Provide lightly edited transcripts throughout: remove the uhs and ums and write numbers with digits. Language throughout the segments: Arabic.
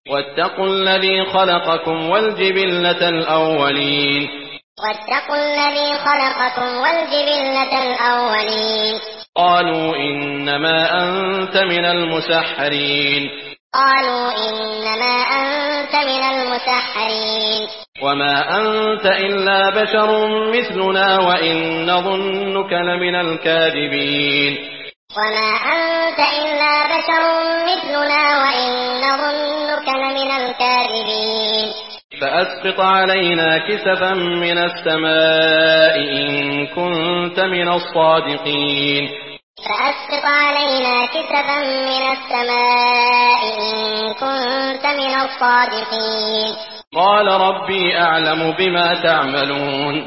واتقوا الذي خلقكم والجبلة الأولين. واتقوا الذي خلقكم والجبلة الأولين. قالوا إنما أنت من المسحرين. قالوا إنما أنت من المسحرين. وما أنت إلا بشر مثلنا وإن نظنك لمن الكاذبين. وما أنت إلا بشر مثلنا وإن نظنك لمن الكاذبين. فأسقط علينا كسفا من السماء إن كنت من الصادقين. فأسقط علينا كسفا من السماء إن كنت من الصادقين. قال ربي أعلم بما تعملون.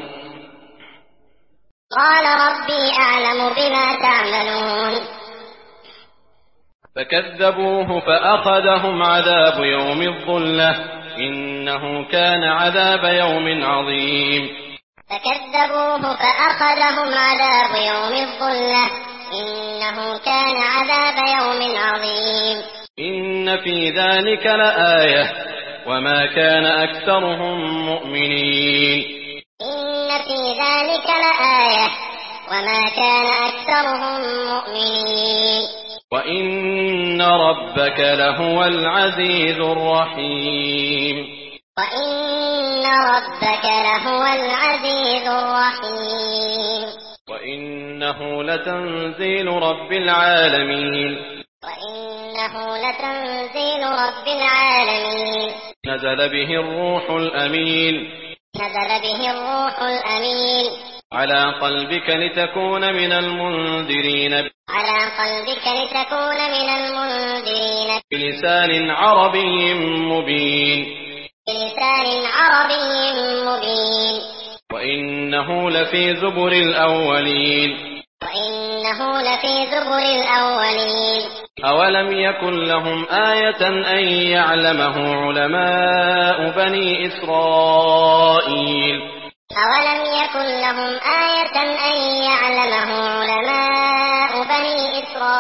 قال ربي أعلم بما تعملون. فكذبوه فأخذهم عذاب يوم الظلة إنه كان عذاب يوم عظيم. فكذبوه فأخذهم عذاب يوم الظلة إنه كان عذاب يوم عظيم. إن في ذلك لآية وما كان أكثرهم مؤمنين. إن في ذلك لآية وما كان أكثرهم مؤمنين. وإن ربك لهو العزيز الرحيم. وإن ربك لهو العزيز الرحيم. وإنه لتنزيل رب العالمين. وإنه لتنزيل رب العالمين. نزل به الروح الأمين. نزل به الروح الأمين. على قلبك لتكون من المنذرين. على قلبك لتكون من المنذرين. بلسان عربي مبين. بلسان عربي مبين. وإنه لفي زبر الأولين. وإنه لفي زبر الأولين. أولم يكن لهم آية أن يعلمه علماء بني إسرائيل. أولم يكن لهم آية أن يعلمه علماء بني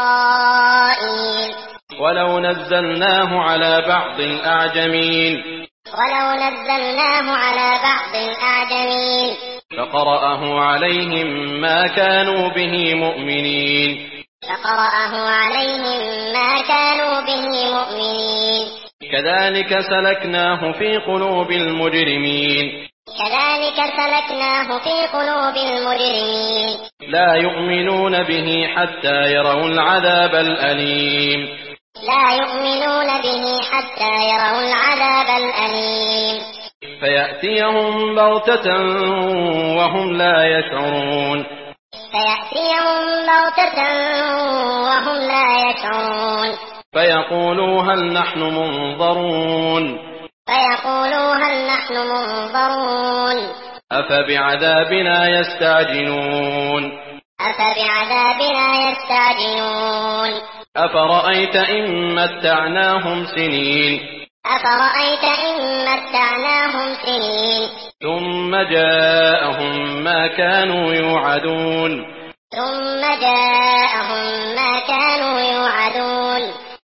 إسرائيل. ولو نزلناه على بعض الأعجمين. ولو نزلناه على بعض الأعجمين. فقرأه عليهم ما كانوا به مؤمنين. فقرأه عليهم ما كانوا به مؤمنين. كذلك سلكناه في قلوب المجرمين. كذلك سلكناه في قلوب المجرمين. لا يؤمنون به حتى يروا العذاب الأليم. لا يؤمنون به حتى يروا العذاب الأليم. فيأتيهم بغتة وهم لا يشعرون. فيأتيهم بغتة وهم لا يشعرون. فيقولوا هل نحن منظرون. فيقولوا هل نحن منظرون. أفبعذابنا يستعجلون. أفبعذابنا يستعجلون. أفرأيت إن متعناهم سنين. أفرأيت إن متعناهم سنين. ثم جاءهم ما كانوا يوعدون. ثم جاءهم